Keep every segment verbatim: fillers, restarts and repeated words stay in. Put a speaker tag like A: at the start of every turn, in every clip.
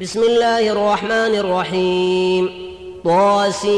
A: بسم الله الرحمن الرحيم. طاسيم.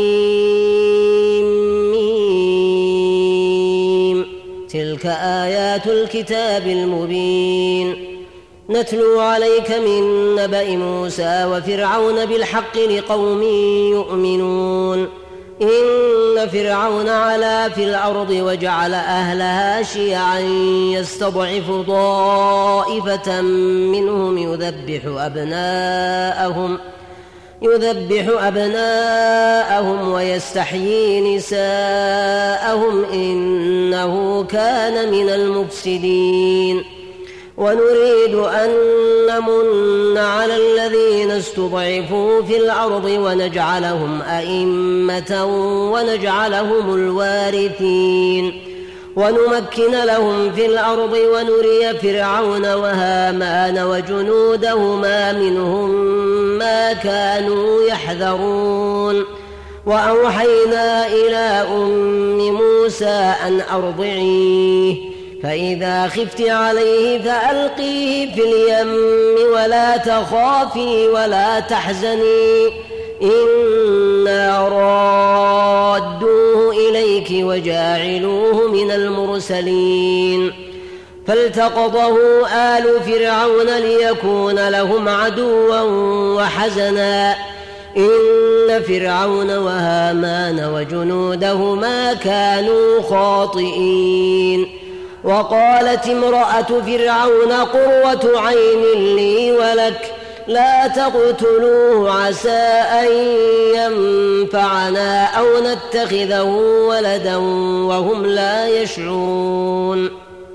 A: تلك آيات الكتاب المبين. نتلو عليك من نبأ موسى وفرعون بالحق لقوم يؤمنون. إن فرعون علا في الأرض وجعل أهلها شيعا يستضعف طائفة منهم يذبح أبناءهم يذبح أبناءهم ويستحيي نساءهم إنه كان من المفسدين. ونريد أن نمن على الذين استضعفوا في الأرض ونجعلهم أئمة ونجعلهم الوارثين ونمكن لهم في الأرض ونري فرعون وهامان وجنودهما منهم ما كانوا يحذرون. وأوحينا إلى أم موسى أن أرضعيه فإذا خفت عليه فألقيه في اليم ولا تخافي ولا تحزني إنا رادوه إليك وجاعلوه من المرسلين. فالتقطه آل فرعون ليكون لهم عدوا وحزنا إن فرعون وهامان وجنودهما كانوا خاطئين. وقالت امرأة فرعون قرة عين لي ولك لا تقتلوه عسى أن ينفعنا أو نتخذه ولدا وهم لا يشعرون.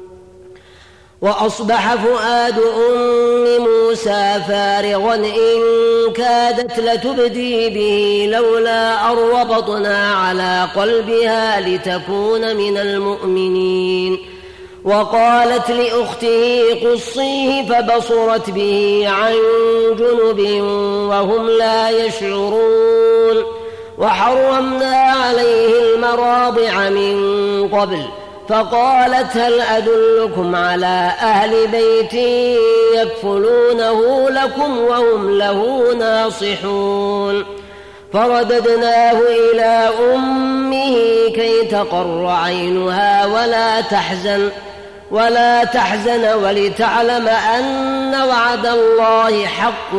A: وأصبح فؤاد أم موسى فارغا إن كادت لتبدي به لولا أن ربطنا على قلبها لتكون من المؤمنين. وقالت لأخته قصيه فبصرت به عن جنب وهم لا يشعرون. وحرمنا عليه المراضع من قبل فقالت هل أدلكم على أهل بيت يكفلونه لكم وهم له ناصحون. فرددناه إلى أمه كي تقر عينها ولا تحزن ولا تحزن ولتعلم أن وعد الله حق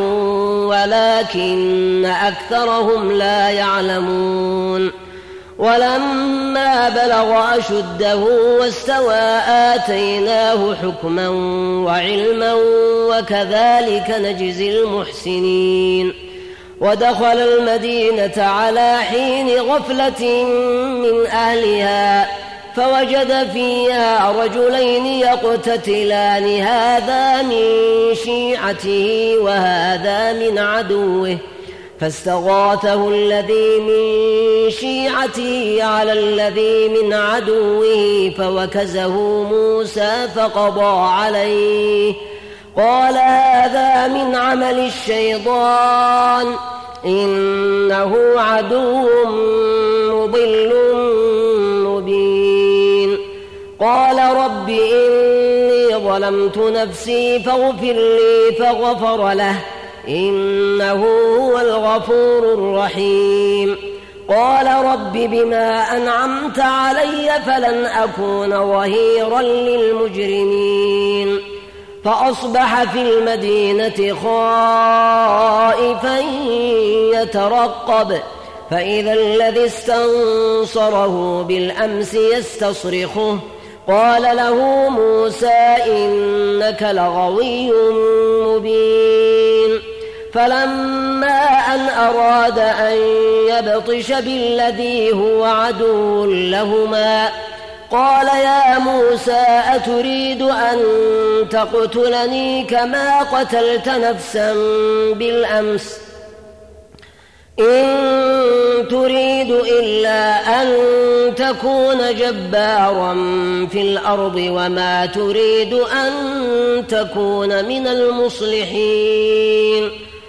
A: ولكن أكثرهم لا يعلمون. ولما بلغ أشده واستوى آتيناه حكما وعلما وكذلك نجزي المحسنين. ودخل المدينة على حين غفلة من أهلها فوجد فيها رجلين يقتتلان هذا من شيعته وهذا من عدوه فاستغاثه الذي من شيعته على الذي من عدوه فوكزه موسى فقضى عليه قال هذا من عمل الشيطان إنه عدو مضل مبين. قال رب إني ظلمت نفسي فاغفر لي فغفر له إنه هو الغفور الرحيم. قال رب بما أنعمت علي فلن أكون ظهيرا للمجرمين. فأصبح في المدينة خائفا يترقب فإذا الذي استنصره بالأمس يستصرخه قال له موسى إنك لغوي مبين. فلما أن أراد أن يبطش بالذي هو عدو لهما قال يا موسى أتريد أن تقتلني كما قتلت نفسا بالأمس إن تريد إلا أن تكون جبارا في الأرض وما تريد أن تكون من المصلحين.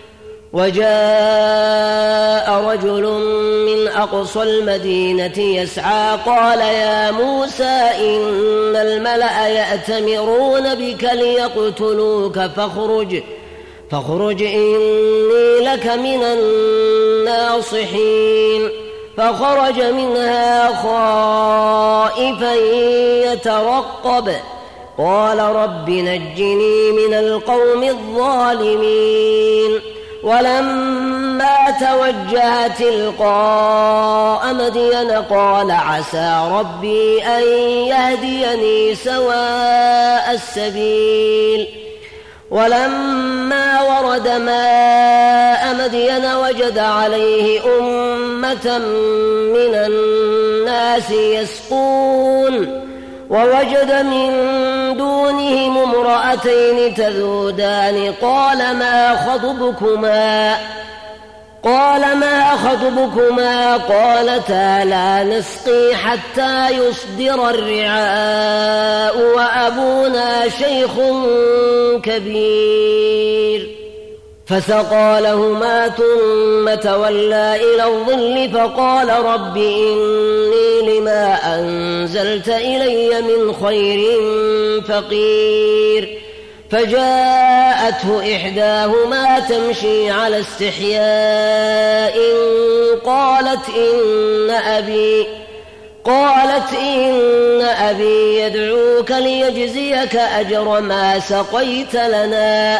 A: وجاء رجل من أقصى المدينة يسعى قال يا موسى إن الملأ يأتمرون بك ليقتلوك فاخرج فاخرج إني لك من الناصحين. فخرج منها خائفا يترقب قال رب نجني من القوم الظالمين. ولما توجه تلقاء مدين قال عسى ربي أن يهديني سواء السبيل. ولما ورد ماء مدين وجد عليه أمة من الناس يسقون ووجد من دونهم امرأتين تذودان قال ما خطبكما قال ما خطبكما قالتا لا نسقي حتى يصدر الرعاء وأبونا شيخ كبير. فسقى لهما ثم تولى إلى الظل فقال رب إني لما أنزلت إلي من خير فقير. فجاءته إحداهما تمشي على استحياء قالت إن أبي قالت إن أبي يدعوك ليجزيك أجر ما سقيت لنا.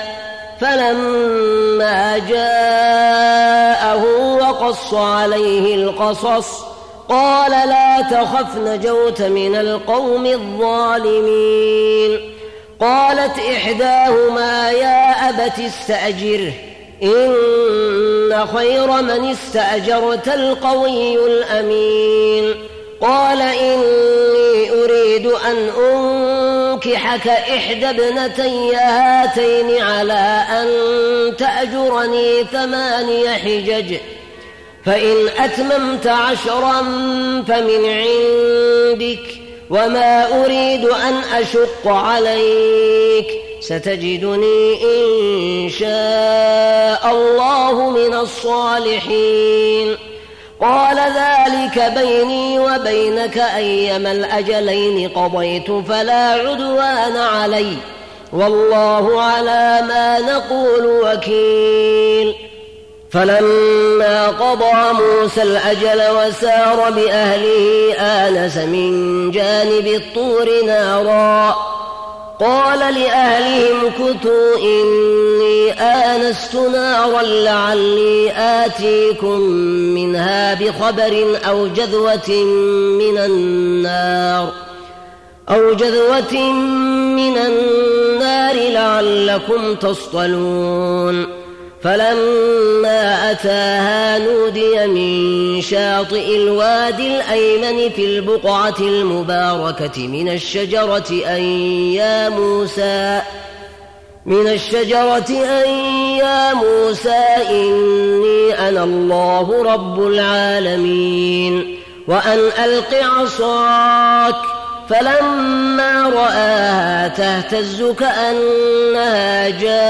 A: فلما جاءه وقص عليه القصص قال لا تخف نجوت من القوم الظالمين. قالت إحداهما يا أبت استأجره إن خير من استأجرت القوي الأمين. قال إني أريد أن أنكحك إحدى ابنتي هاتين على أن تأجرني ثماني حجج فإن أتممت عشرا فمن عندك وما أريد أن أشق عليك ستجدني إن شاء الله من الصالحين. قال ذلك بيني وبينك أيما الأجلين قضيت فلا عدوان علي والله على ما نقول وكيل. فلما قضى موسى الأجل وسار بأهله آنس من جانب الطور نارا قال لأهلهم كثوا إني آنست نارا لعلي آتيكم منها بخبر أو جذوة من النار أو جذوة من النار لعلكم تصطلون. فلما أتاها نودي من شاطئ الوادي الأيمن في البقعة المباركة من الشجرة أن يا موسى من الشجرة أن يا موسى إني أنا الله رب العالمين وأن ألق عصاك. فلما رآها تهتز كأنها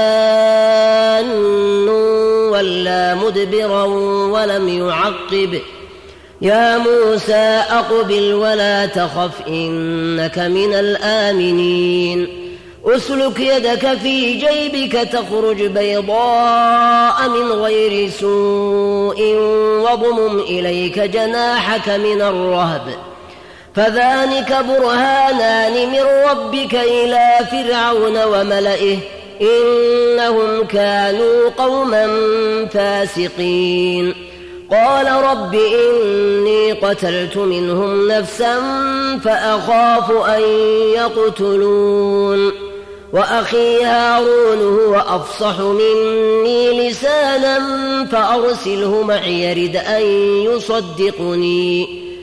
A: جان ولا مدبرا ولم يعقب يا موسى أقبل ولا تخف إنك من الآمنين. أسلك يدك في جيبك تخرج بيضاء من غير سوء واضمم إليك جناحك من الرهب فذلك برهانان من ربك إلى فرعون وملئه إنهم كانوا قوما فاسقين. قال رب إني قتلت منهم نفسا فأخاف أن يقتلون وأخي هارون هو أفصح مني لسانا فأرسله معي يرد أن يصدقني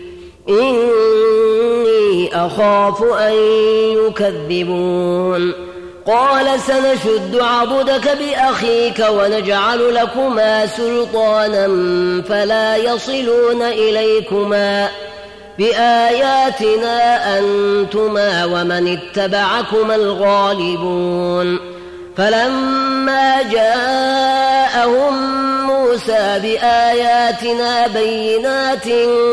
A: إني أخاف أن يكذبون. قال سنشد عضدك بأخيك ونجعل لكما سلطانا فلا يصلون إليكما بآياتنا أنتما ومن اتبعكما الغالبون. فلما جاءهم موسى بآياتنا بينات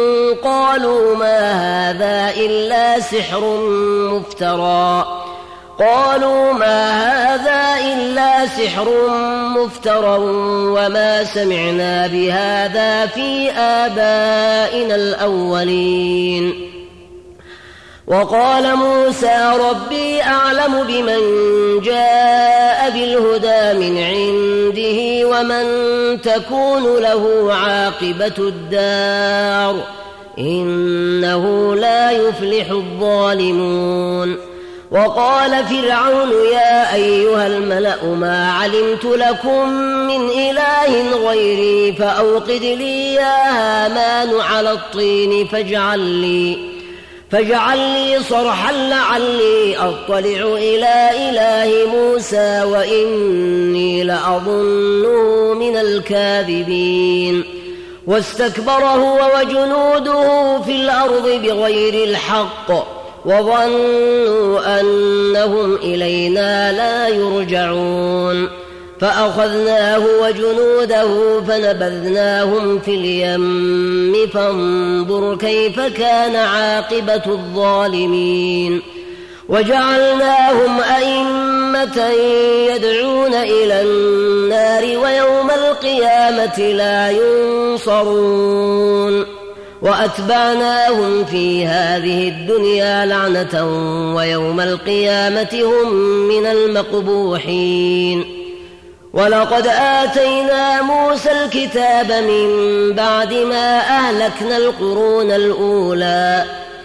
A: قالوا ما هذا إلا سحر مفترى قالوا ما هذا إلا سحر مفترى وما سمعنا بهذا في آبائنا الأولين. وقال موسى ربي أعلم بمن جاء بالهدى من عنده ومن تكون له عاقبة الدار إنه لا يفلح الظالمون. وقال فرعون يا أيها الملأ ما علمت لكم من إله غيري فأوقد لي يا هامان على الطين فاجعل لي, فاجعل لي صرحا لعلي أطلع إلى إله موسى وإني لأظنه من الكاذبين. واستكبر هو وجنوده في الأرض بغير الحق وظنوا أنهم إلينا لا يرجعون. فأخذناه وجنوده فنبذناهم في اليم فانظر كيف كان عاقبة الظالمين. وجعلناهم أئمة يدعون إلى النار ويوم القيامة لا ينصرون. وأتبعناهم في هذه الدنيا لعنة ويوم القيامة هم من المقبوحين. ولقد آتينا موسى الكتاب من بعد ما أهلكنا القرون الأولى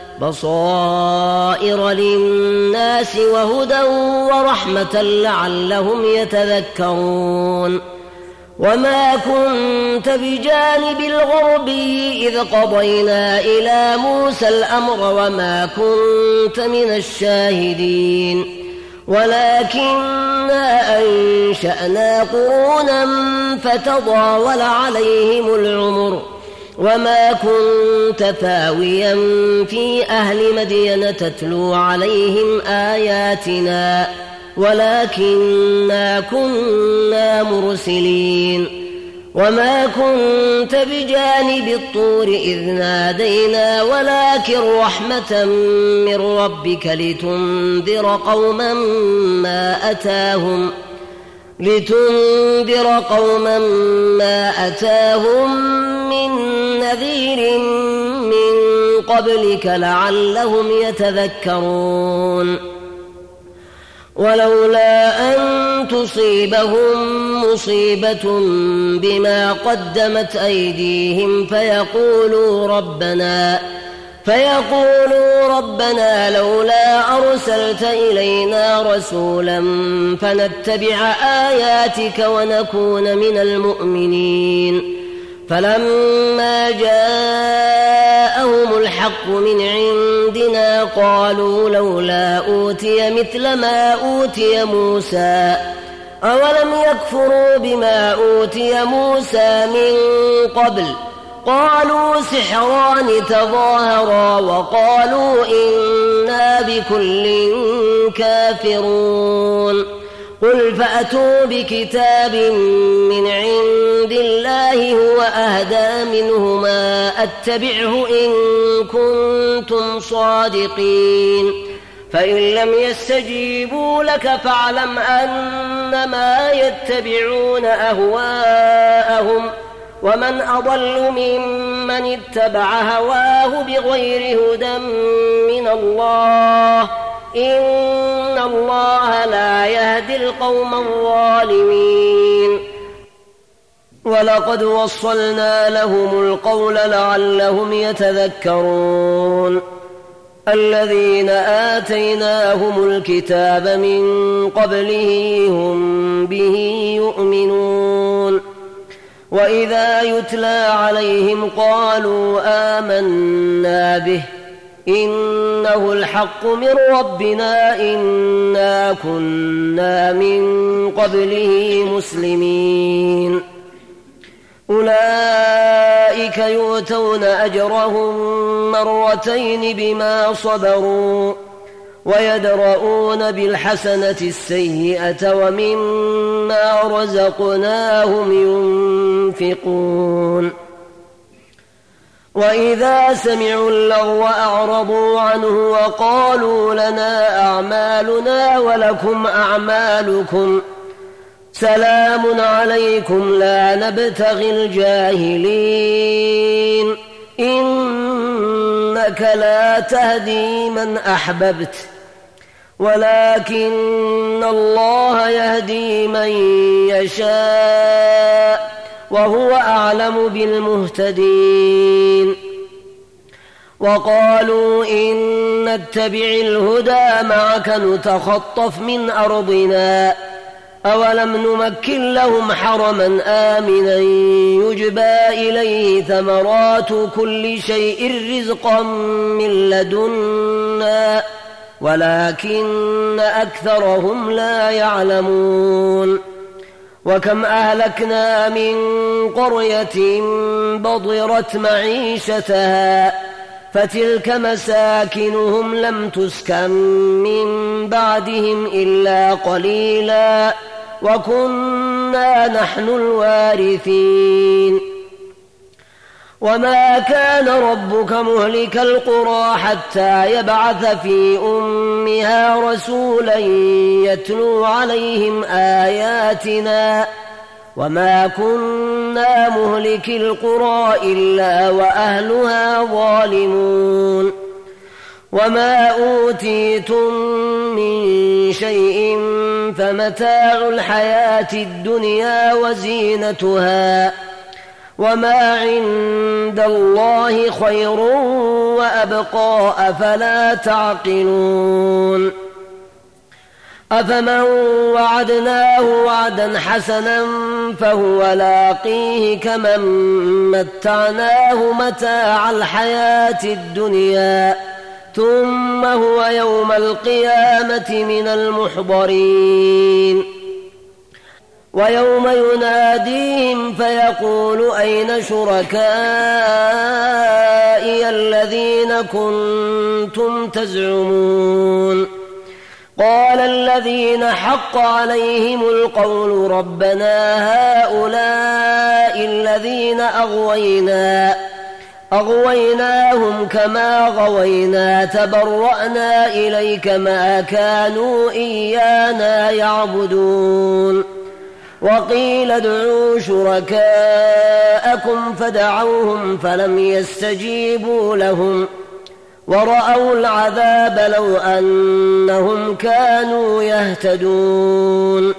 A: بصائر للناس وهدى ورحمة لعلهم يتذكرون. وما كنت بجانب الغربي إذ قضينا إلى موسى الأمر وما كنت من الشاهدين ولكننا أنشأنا قرونا فتضاول عليهم العمر وما كنت ثاويا في أهل مدين تتلو عليهم آياتنا ولكننا كنا مرسلين. وما كنت بجانب الطور إذ نادينا ولكن رحمة من ربك لتنذر قوما ما أتاهم لتنذر قوما ما أتاهم من نذير من قبلك لعلهم يتذكرون. ولولا أن تصيبهم مصيبة بما قدمت أيديهم فيقولوا ربنا فيقولوا ربنا لولا أرسلت إلينا رسولا فنتبع آياتك ونكون من المؤمنين. فلما جاءهم الحق من عندنا قالوا لولا أوتي مثل ما أوتي موسى أولم يكفروا بما أوتي موسى من قبل قالوا سحران تظاهرا وقالوا إنا بكل كافرون. قل فأتوا بكتاب من عند الله هو أهدى منهما أتبعه إن كنتم صادقين. فإن لم يستجيبوا لك فاعلم أنما يتبعون أهواءهم ومن أضل ممن اتبع هواه بغير هدى من الله إن الله لا يهدي القوم الظالمين. ولقد وصلنا لهم القول لعلهم يتذكرون. الذين آتيناهم الكتاب من قبله هم به يؤمنون. وإذا يتلى عليهم قالوا آمنا به إنه الحق من ربنا إنا كنا من قبله مسلمين. أولئك يؤتون أجرهم مرتين بما صبروا ويدرؤون بالحسنة السيئة ومما رزقناهم ينفقون. وإذا سمعوا اللغو أعرضوا عنه وقالوا لنا أعمالنا ولكم أعمالكم سلام عليكم لا نبتغي الجاهلين إنك لا تهدي من أحببت ولكن الله يهدي من يشاء وهو أعلم بالمهتدين. وقالوا إن نتبع الهدى معك نتخطف من أرضنا أولم نمكن لهم حرما آمنا يجبى إليه ثمرات كل شيء رزقا من لدنا ولكن أكثرهم لا يعلمون. وكم أهلكنا من قرية بطرت معيشتها فتلك مساكنهم لم تسكن من بعدهم إلا قليلا وكنا نحن الوارثين. وما كان ربك مهلك القرى حتى يبعث في أمها رسولا يتلو عليهم آياتنا وما كنا مهلك القرى إلا وأهلها ظالمون. وما أوتيتم من شيء فمتاع الحياة الدنيا وزينتها وما عند الله خير وأبقى أفلا تعقلون. أفمن وعدناه وعدا حسنا فهو لاقيه كمن متعناه متاع الحياة الدنيا ثم هو يوم القيامة من المحضرين. ويوم يناديهم فيقول أين شركائي الذين كنتم تزعمون قال الذين حق عليهم القول ربنا هؤلاء الذين أغوينا أغويناهم كما غوينا تبرأنا إليك ما كانوا إيانا يعبدون. وقيل ادعوا شركاءكم فدعوهم فلم يستجيبوا لهم ورأوا العذاب لو أنهم كانوا يهتدون.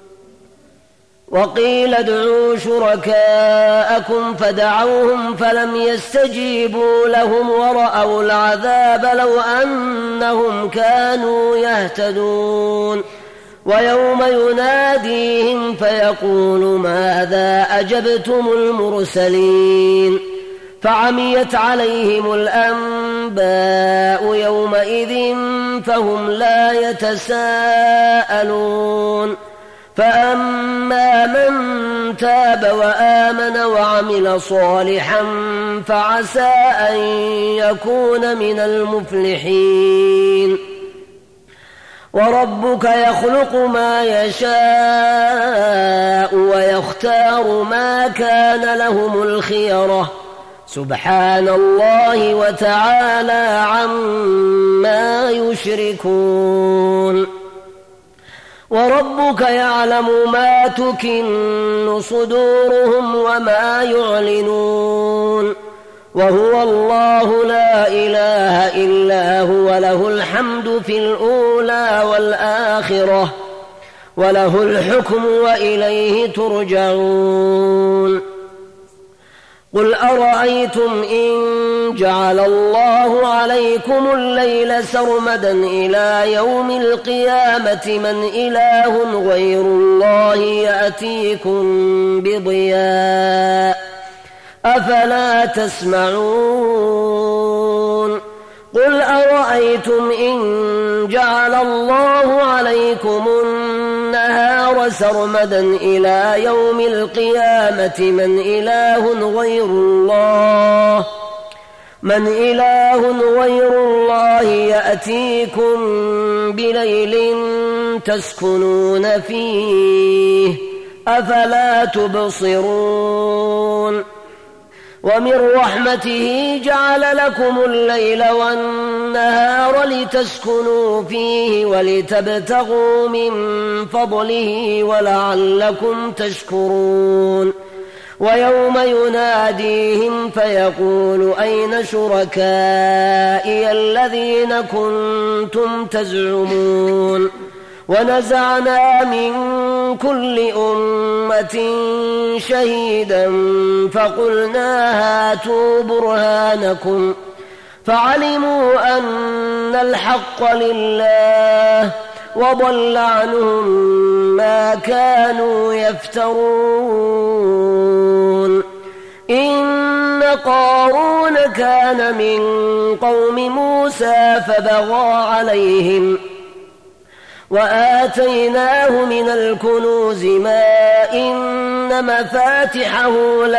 A: وقيل ادعوا شركاءكم فدعوهم فلم يستجيبوا لهم ورأوا العذاب لو أنهم كانوا يهتدون. ويوم يناديهم فيقول ماذا أجبتم المرسلين فعميت عليهم الأنباء يومئذ فهم لا يتساءلون. فأما من تاب وآمن وعمل صالحا فعسى أن يكون من المفلحين. وربك يخلق ما يشاء ويختار ما كان لهم الخيرة سبحان الله وتعالى عما يشركون. وربك يعلم ما تكن صدورهم وما يعلنون وهو الله لا إله إلا هو له الحمد في الأولى والآخرة وله الحكم وإليه ترجعون. قل أرأيتم إن جعل الله عليكم الليل سرمدا إلى يوم القيامة من إله غير الله يأتيكم بضياء أفلا تسمعون. قل أرأيتم إن جعل الله عليكم النهار سرمدا إلى يوم القيامة من إله غير الله من إله غير الله يأتيكم بليل تسكنون فيه أفلا تبصرون. ومن رحمته جعل لكم الليل والنهار لتسكنوا فيه ولتبتغوا من فضله ولعلكم تشكرون ويوم يناديهم فيقول أين شركائي الذين كنتم تزعمون ونزعنا من كل أمة شهيدا فقلنا هاتوا برهانكم فعلموا أن الحق لله وضل عنهم ما كانوا يفترون إن قارون كان من قوم موسى فبغى عليهم وآتيناه من الكنوز ما إن مفاتحه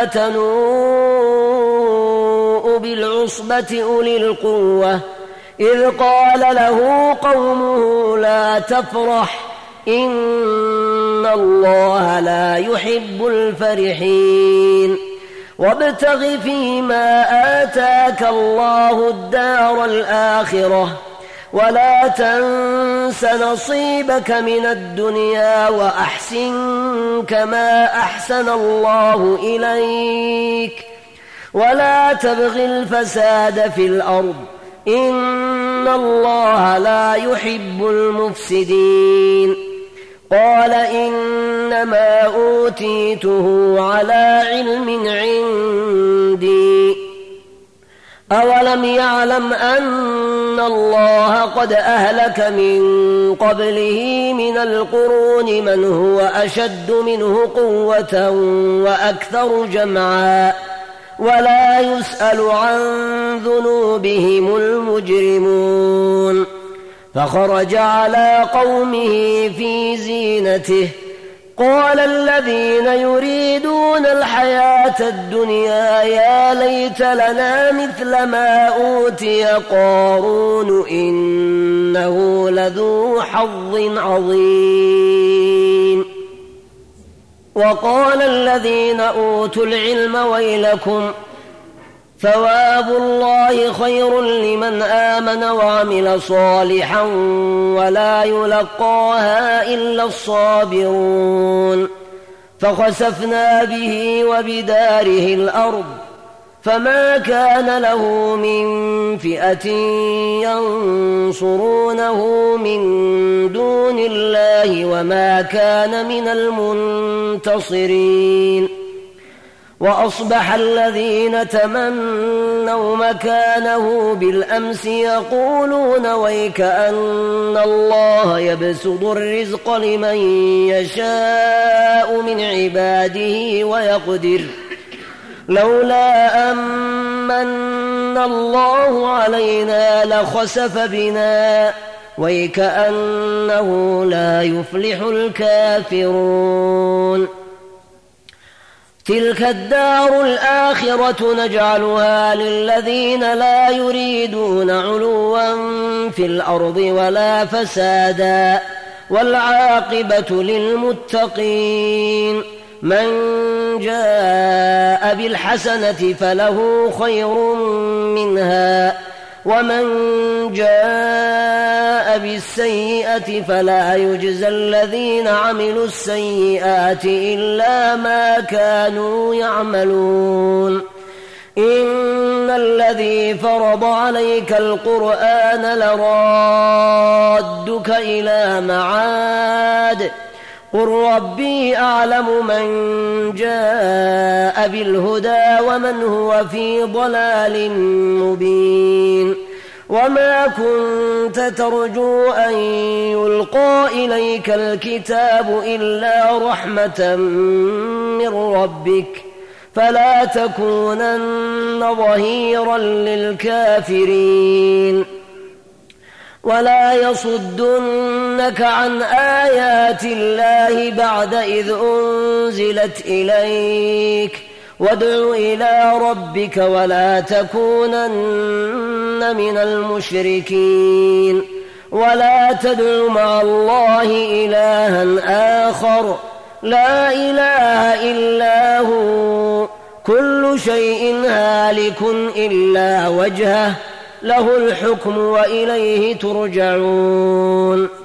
A: لتنوء بالعصبة أولي القوة إذ قال له قومه لا تفرح إن الله لا يحب الفرحين وابتغ فيما آتاك الله الدار الآخرة ولا تنس نصيبك من الدنيا وأحسن كما أحسن الله إليك ولا تبغ الفساد في الأرض إن الله لا يحب المفسدين قال إنما أوتيته على علم عندي أولم يعلم أن الله قد أهلك من قبله من القرون من هو أشد منه قوة وأكثر جمعا ولا يسأل عن ذنوبهم المجرمون فخرج على قومه في زينته قال الذين يريدون الحياة الدنيا يا ليت لنا مثل ما أوتي قارون إنه لذو حظ عظيم وقال الذين أوتوا العلم ويلكم ثواب الله خير لمن آمن وعمل صالحا ولا يلقاها إلا الصابرون فخسفنا به وبداره الأرض فما كان له من فئة ينصرونه من دون الله وما كان من المنتصرين وأصبح الذين تمنوا مكانه بالأمس يقولون ويك أن الله يبسط الرزق لمن يشاء من عباده ويقدر لولا أمن الله علينا لخسف بنا ويكأنه لا يفلح الكافرون تلك الدار الآخرة نجعلها للذين لا يريدون علوا في الأرض ولا فسادا والعاقبة للمتقين من جاء بالحسنة فله خير منها ومن جاء بالسيئة فلا يجزى الذين عملوا السيئات إلا ما كانوا يعملون إن الذي فرض عليك القرآن لرادك إلى معاد قل ربي أعلم من جاء بالهدى ومن هو في ضلال مبين وما كنت ترجو أن يلقى إليك الكتاب إلا رحمة من ربك فلا تكونن ظهيرا للكافرين ولا يصدنك عن آيات الله بعد إذ أنزلت إليك وادع إلى ربك ولا تكونن من المشركين ولا تدع مع الله إلها آخر لا إله إلا هو كل شيء هالك إلا وجهه له الحكم وإليه ترجعون.